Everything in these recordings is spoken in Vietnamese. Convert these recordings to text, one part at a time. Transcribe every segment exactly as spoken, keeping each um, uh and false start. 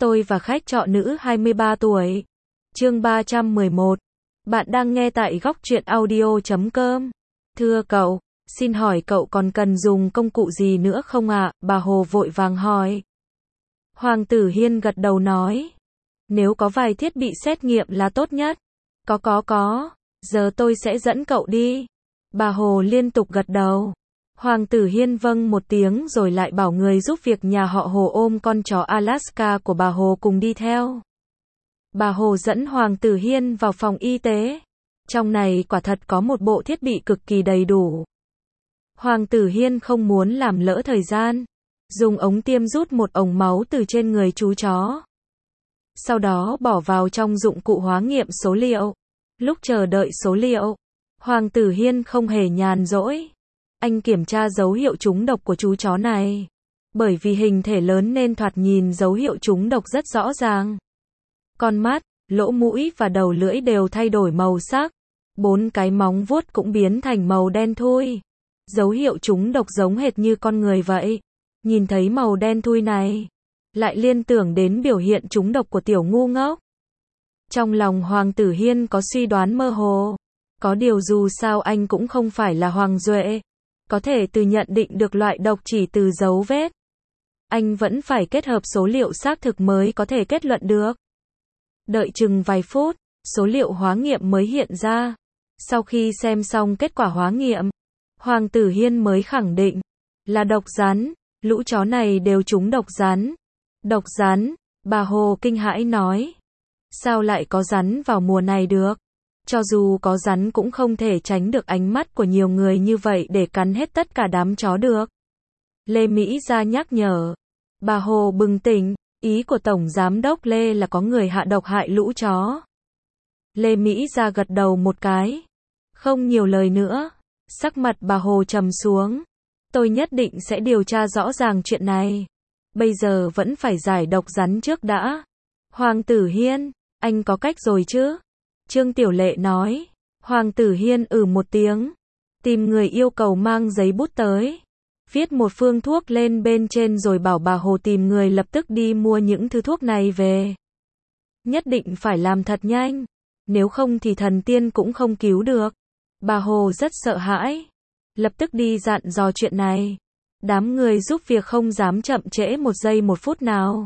Tôi và khách trọ nữ hai mươi ba tuổi. Chương ba trăm mười một. Bạn đang nghe tại góc truyện audio chấm com. Thưa cậu, xin hỏi cậu còn cần dùng công cụ gì nữa không ạ? Bà Hồ vội vàng hỏi. Hoàng Tử Hiên gật đầu nói. Nếu có vài thiết bị xét nghiệm là tốt nhất. Có có có, giờ tôi sẽ dẫn cậu đi. Bà Hồ liên tục gật đầu. Hoàng Tử Hiên vâng một tiếng rồi lại bảo người giúp việc nhà họ Hồ ôm con chó Alaska của bà Hồ cùng đi theo. Bà Hồ dẫn Hoàng Tử Hiên vào phòng y tế. Trong này quả thật có một bộ thiết bị cực kỳ đầy đủ. Hoàng Tử Hiên không muốn làm lỡ thời gian. Dùng ống tiêm rút một ống máu từ trên người chú chó. Sau đó bỏ vào trong dụng cụ hóa nghiệm số liệu. Lúc chờ đợi số liệu, Hoàng Tử Hiên không hề nhàn rỗi. Anh kiểm tra dấu hiệu trúng độc của chú chó này. Bởi vì hình thể lớn nên thoạt nhìn dấu hiệu trúng độc rất rõ ràng. Con mắt, lỗ mũi và đầu lưỡi đều thay đổi màu sắc. Bốn cái móng vuốt cũng biến thành màu đen thui. Dấu hiệu trúng độc giống hệt như con người vậy. Nhìn thấy màu đen thui này, lại liên tưởng đến biểu hiện trúng độc của tiểu ngu ngốc. Trong lòng Hoàng Tử Hiên có suy đoán mơ hồ. Có điều dù sao anh cũng không phải là Hoàng Duệ. Có thể từ nhận định được loại độc chỉ từ dấu vết. Anh vẫn phải kết hợp số liệu xác thực mới có thể kết luận được. Đợi chừng vài phút, số liệu hóa nghiệm mới hiện ra. Sau khi xem xong kết quả hóa nghiệm, Hoàng Tử Hiên mới khẳng định là độc rắn. Lũ chó này đều trúng độc rắn. Độc rắn, bà Hồ kinh hãi nói. Sao lại có rắn vào mùa này được? Cho dù có rắn cũng không thể tránh được ánh mắt của nhiều người như vậy để cắn hết tất cả đám chó được. Lê Mỹ Gia nhắc nhở. Bà Hồ bừng tỉnh, ý của Tổng Giám đốc Lê là có người hạ độc hại lũ chó. Lê Mỹ Gia gật đầu một cái. Không nhiều lời nữa. Sắc mặt bà Hồ trầm xuống. Tôi nhất định sẽ điều tra rõ ràng chuyện này. Bây giờ vẫn phải giải độc rắn trước đã. Hoàng Tử Hiên, anh có cách rồi chứ? Trương Tiểu Lệ nói. Hoàng Tử Hiên ừ một tiếng. Tìm người yêu cầu mang giấy bút tới. Viết một phương thuốc lên bên trên rồi bảo bà Hồ tìm người lập tức đi mua những thứ thuốc này về. Nhất định phải làm thật nhanh. Nếu không thì thần tiên cũng không cứu được. Bà Hồ rất sợ hãi. Lập tức đi dặn dò chuyện này. Đám người giúp việc không dám chậm trễ một giây một phút nào.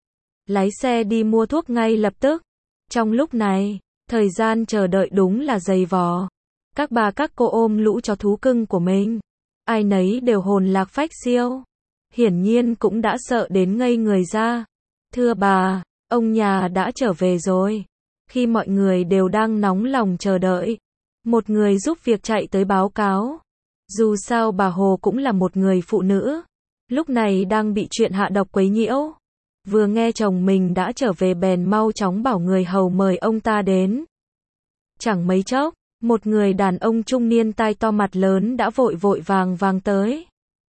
Lái xe đi mua thuốc ngay lập tức. Trong lúc này, thời gian chờ đợi đúng là dày vò. Các bà các cô ôm lũ chó thú cưng của mình. Ai nấy đều hồn lạc phách siêu. Hiển nhiên cũng đã sợ đến ngây người ra. Thưa bà, ông nhà đã trở về rồi. Khi mọi người đều đang nóng lòng chờ đợi, một người giúp việc chạy tới báo cáo. Dù sao bà Hồ cũng là một người phụ nữ. Lúc này đang bị chuyện hạ độc quấy nhiễu. Vừa nghe chồng mình đã trở về bèn mau chóng bảo người hầu mời ông ta đến. Chẳng mấy chốc, một người đàn ông trung niên tai to mặt lớn đã vội vội vàng vàng tới.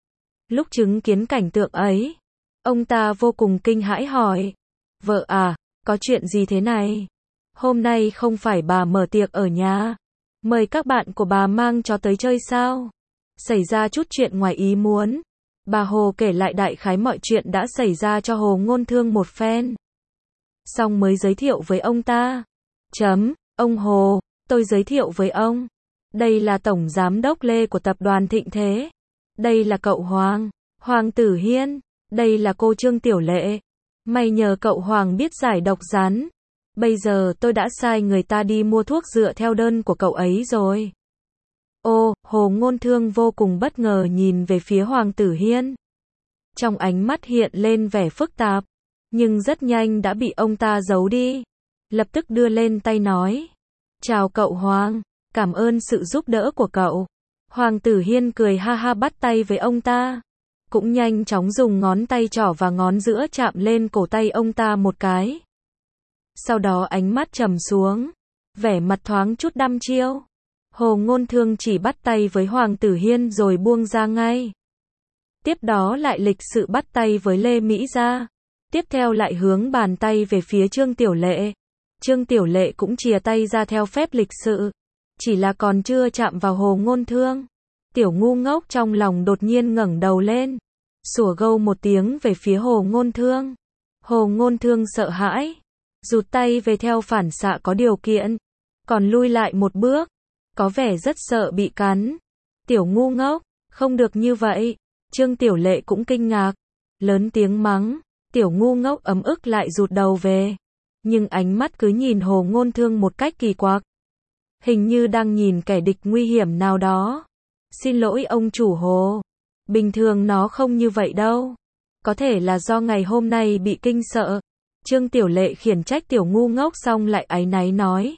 Lúc chứng kiến cảnh tượng ấy, ông ta vô cùng kinh hãi hỏi. Vợ à, có chuyện gì thế này? Hôm nay không phải bà mở tiệc ở nhà. Mời các bạn của bà mang chó tới chơi sao? Xảy ra chút chuyện ngoài ý muốn. Bà Hồ kể lại đại khái mọi chuyện đã xảy ra cho Hồ Ngôn Thương một phen. Xong mới giới thiệu với ông ta. Chấm, ông Hồ, tôi giới thiệu với ông. Đây là Tổng Giám đốc Lê của tập đoàn Thịnh Thế. Đây là cậu Hoàng, Hoàng Tử Hiên. Đây là cô Trương Tiểu Lệ. May nhờ cậu Hoàng biết giải độc rắn. Bây giờ tôi đã sai người ta đi mua thuốc dựa theo đơn của cậu ấy rồi. Ô, Hồ Ngôn Thương vô cùng bất ngờ nhìn về phía Hoàng Tử Hiên. Trong ánh mắt hiện lên vẻ phức tạp, nhưng rất nhanh đã bị ông ta giấu đi. Lập tức đưa lên tay nói. Chào cậu Hoàng, cảm ơn sự giúp đỡ của cậu. Hoàng Tử Hiên cười ha ha bắt tay với ông ta. Cũng nhanh chóng dùng ngón tay trỏ và ngón giữa chạm lên cổ tay ông ta một cái. Sau đó ánh mắt trầm xuống, vẻ mặt thoáng chút đăm chiêu. Hồ Ngôn Thương chỉ bắt tay với Hoàng Tử Hiên rồi buông ra ngay. Tiếp đó lại lịch sự bắt tay với Lê Mỹ Gia. Tiếp theo lại hướng bàn tay về phía Trương Tiểu Lệ. Trương Tiểu Lệ cũng chìa tay ra theo phép lịch sự. Chỉ là còn chưa chạm vào Hồ Ngôn Thương. Tiểu ngu ngốc trong lòng đột nhiên ngẩng đầu lên. Sủa gâu một tiếng về phía Hồ Ngôn Thương. Hồ Ngôn Thương sợ hãi, rụt tay về theo phản xạ có điều kiện, còn lui lại một bước, có vẻ rất sợ bị cắn. Tiểu ngu ngốc, không được như vậy. Trương Tiểu Lệ cũng kinh ngạc, lớn tiếng mắng, tiểu ngu ngốc ấm ức lại rụt đầu về. Nhưng ánh mắt cứ nhìn Hồ Ngôn Thương một cách kỳ quặc, hình như đang nhìn kẻ địch nguy hiểm nào đó. Xin lỗi ông chủ Hồ, bình thường nó không như vậy đâu. Có thể là do ngày hôm nay bị kinh sợ. Trương Tiểu Lệ khiển trách tiểu ngu ngốc xong lại áy náy nói.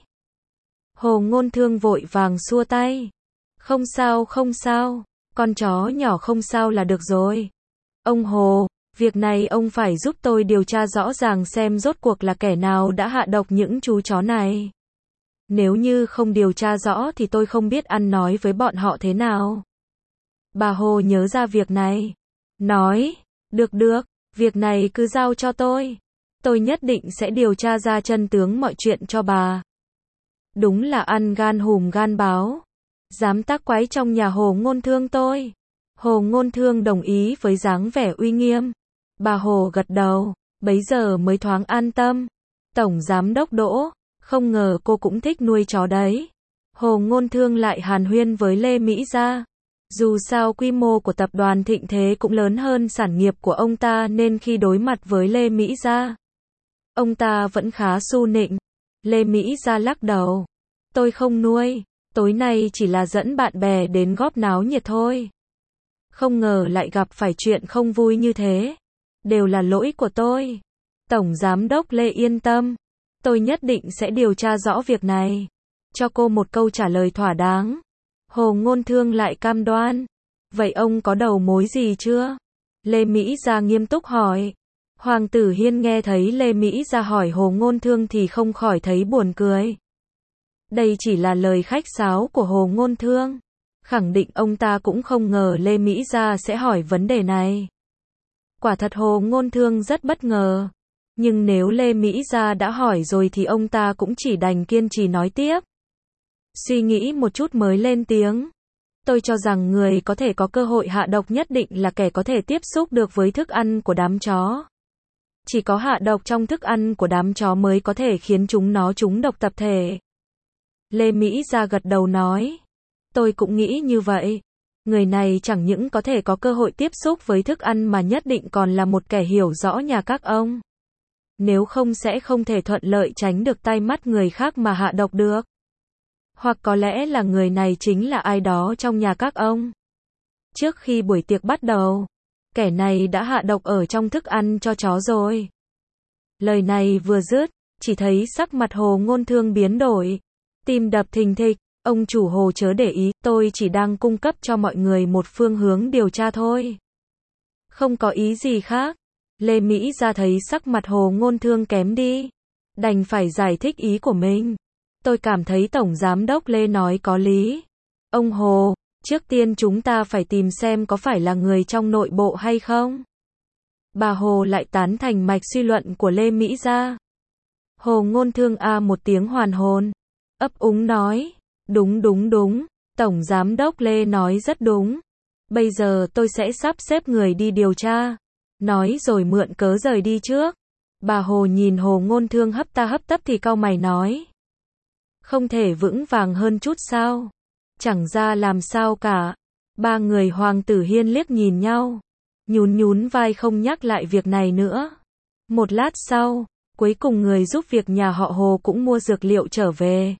Hồ Ngôn Thương vội vàng xua tay. Không sao không sao, con chó nhỏ không sao là được rồi. Ông Hồ, việc này ông phải giúp tôi điều tra rõ ràng xem rốt cuộc là kẻ nào đã hạ độc những chú chó này. Nếu như không điều tra rõ thì tôi không biết ăn nói với bọn họ thế nào. Bà Hồ nhớ ra việc này, nói, được được, việc này cứ giao cho tôi. Tôi nhất định sẽ điều tra ra chân tướng mọi chuyện cho bà. Đúng là ăn gan hùm gan báo. Dám tác quái trong nhà Hồ Ngôn Thương tôi. Hồ Ngôn Thương đồng ý với dáng vẻ uy nghiêm. Bà Hồ gật đầu, bấy giờ mới thoáng an tâm. Tổng giám đốc Đỗ, không ngờ cô cũng thích nuôi chó đấy. Hồ Ngôn Thương lại hàn huyên với Lê Mỹ Gia. Dù sao quy mô của tập đoàn Thịnh Thế cũng lớn hơn sản nghiệp của ông ta nên khi đối mặt với Lê Mỹ Gia, ông ta vẫn khá su nịnh. Lê Mỹ Gia lắc đầu. Tôi không nuôi, tối nay chỉ là dẫn bạn bè đến góp náo nhiệt thôi. Không ngờ lại gặp phải chuyện không vui như thế. Đều là lỗi của tôi. Tổng giám đốc Lê yên tâm. Tôi nhất định sẽ điều tra rõ việc này. Cho cô một câu trả lời thỏa đáng. Hồ Ngôn Thương lại cam đoan. Vậy ông có đầu mối gì chưa? Lê Mỹ Gia nghiêm túc hỏi. Hoàng tử Hiên nghe thấy Lê Mỹ Gia hỏi Hồ Ngôn Thương thì không khỏi thấy buồn cười. Đây chỉ là lời khách sáo của Hồ Ngôn Thương. Khẳng định ông ta cũng không ngờ Lê Mỹ Gia sẽ hỏi vấn đề này. Quả thật Hồ Ngôn Thương rất bất ngờ. Nhưng nếu Lê Mỹ Gia đã hỏi rồi thì ông ta cũng chỉ đành kiên trì nói tiếp. Suy nghĩ một chút mới lên tiếng. Tôi cho rằng người có thể có cơ hội hạ độc nhất định là kẻ có thể tiếp xúc được với thức ăn của đám chó. Chỉ có hạ độc trong thức ăn của đám chó mới có thể khiến chúng nó trúng độc tập thể. Lê Mỹ Gia gật đầu nói. Tôi cũng nghĩ như vậy. Người này chẳng những có thể có cơ hội tiếp xúc với thức ăn mà nhất định còn là một kẻ hiểu rõ nhà các ông. Nếu không sẽ không thể thuận lợi tránh được tay mắt người khác mà hạ độc được. Hoặc có lẽ là người này chính là ai đó trong nhà các ông. Trước khi buổi tiệc bắt đầu, kẻ này đã hạ độc ở trong thức ăn cho chó rồi. Lời này vừa dứt, chỉ thấy sắc mặt Hồ Ngôn Thương biến đổi. Tim đập thình thịch, ông chủ Hồ chớ để ý, tôi chỉ đang cung cấp cho mọi người một phương hướng điều tra thôi. Không có ý gì khác. Lê Mỹ Gia thấy sắc mặt Hồ Ngôn Thương kém đi. Đành phải giải thích ý của mình. Tôi cảm thấy Tổng Giám đốc Lê nói có lý. Ông Hồ, trước tiên chúng ta phải tìm xem có phải là người trong nội bộ hay không. Bà Hồ lại tán thành mạch suy luận của Lê Mỹ Gia. Hồ Ngôn Thương a một tiếng hoàn hồn. Ấp úng nói. Đúng đúng đúng, Tổng Giám đốc Lê nói rất đúng. Bây giờ tôi sẽ sắp xếp người đi điều tra. Nói rồi mượn cớ rời đi trước. Bà Hồ nhìn Hồ Ngôn Thương hấp ta hấp tấp thì cau mày nói. Không thể vững vàng hơn chút sao? Chẳng ra làm sao cả. Ba người Hoàng tử Hiên liếc nhìn nhau. Nhún nhún vai không nhắc lại việc này nữa. Một lát sau, cuối cùng người giúp việc nhà họ Hồ cũng mua dược liệu trở về.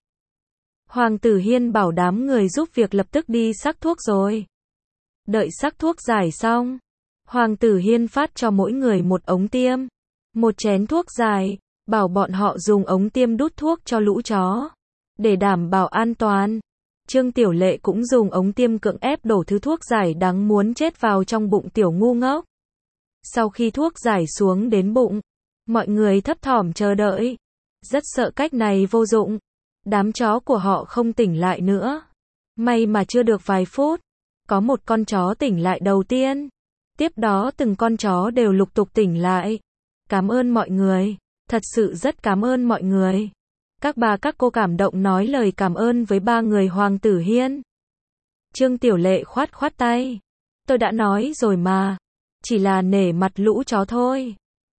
Hoàng tử Hiên bảo đám người giúp việc lập tức đi sắc thuốc rồi. Đợi sắc thuốc giải xong, Hoàng tử Hiên phát cho mỗi người một ống tiêm, một chén thuốc giải, bảo bọn họ dùng ống tiêm đút thuốc cho lũ chó, để đảm bảo an toàn. Trương Tiểu Lệ cũng dùng ống tiêm cưỡng ép đổ thứ thuốc giải đáng muốn chết vào trong bụng tiểu ngu ngốc. Sau khi thuốc giải xuống đến bụng, mọi người thấp thỏm chờ đợi, rất sợ cách này vô dụng. Đám chó của họ không tỉnh lại nữa. May mà chưa được vài phút, có một con chó tỉnh lại đầu tiên. Tiếp đó từng con chó đều lục tục tỉnh lại. Cảm ơn mọi người, thật sự rất cảm ơn mọi người. Các bà các cô cảm động nói lời cảm ơn với ba người Hoàng tử Hiên. Trương Tiểu Lệ khoát khoát tay. Tôi đã nói rồi mà, chỉ là nể mặt lũ chó thôi.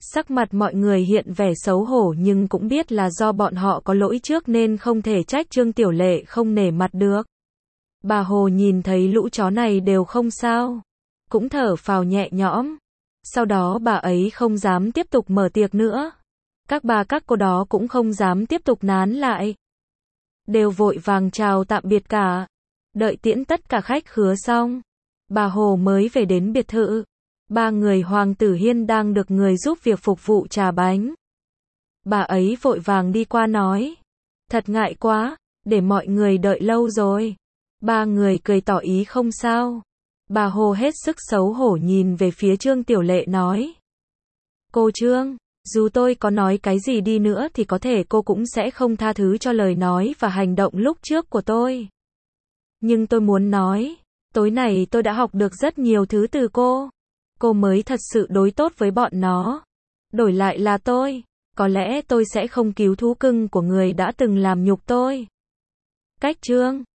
Sắc mặt mọi người hiện vẻ xấu hổ nhưng cũng biết là do bọn họ có lỗi trước nên không thể trách Trương Tiểu Lệ không nể mặt được. Bà Hồ nhìn thấy lũ chó này đều không sao, cũng thở phào nhẹ nhõm. Sau đó bà ấy không dám tiếp tục mở tiệc nữa. Các bà các cô đó cũng không dám tiếp tục nán lại. Đều vội vàng chào tạm biệt cả. Đợi tiễn tất cả khách khứa xong, bà Hồ mới về đến biệt thự. Ba người Hoàng Tử Hiên đang được người giúp việc phục vụ trà bánh. Bà ấy vội vàng đi qua nói. Thật ngại quá, để mọi người đợi lâu rồi. Ba người cười tỏ ý không sao. Bà Hồ hết sức xấu hổ nhìn về phía Trương Tiểu Lệ nói. Cô Trương, dù tôi có nói cái gì đi nữa thì có thể cô cũng sẽ không tha thứ cho lời nói và hành động lúc trước của tôi. Nhưng tôi muốn nói, tối nay tôi đã học được rất nhiều thứ từ cô. Cô mới thật sự đối tốt với bọn nó. Đổi lại là tôi, có lẽ tôi sẽ không cứu thú cưng của người đã từng làm nhục tôi. Cách Trương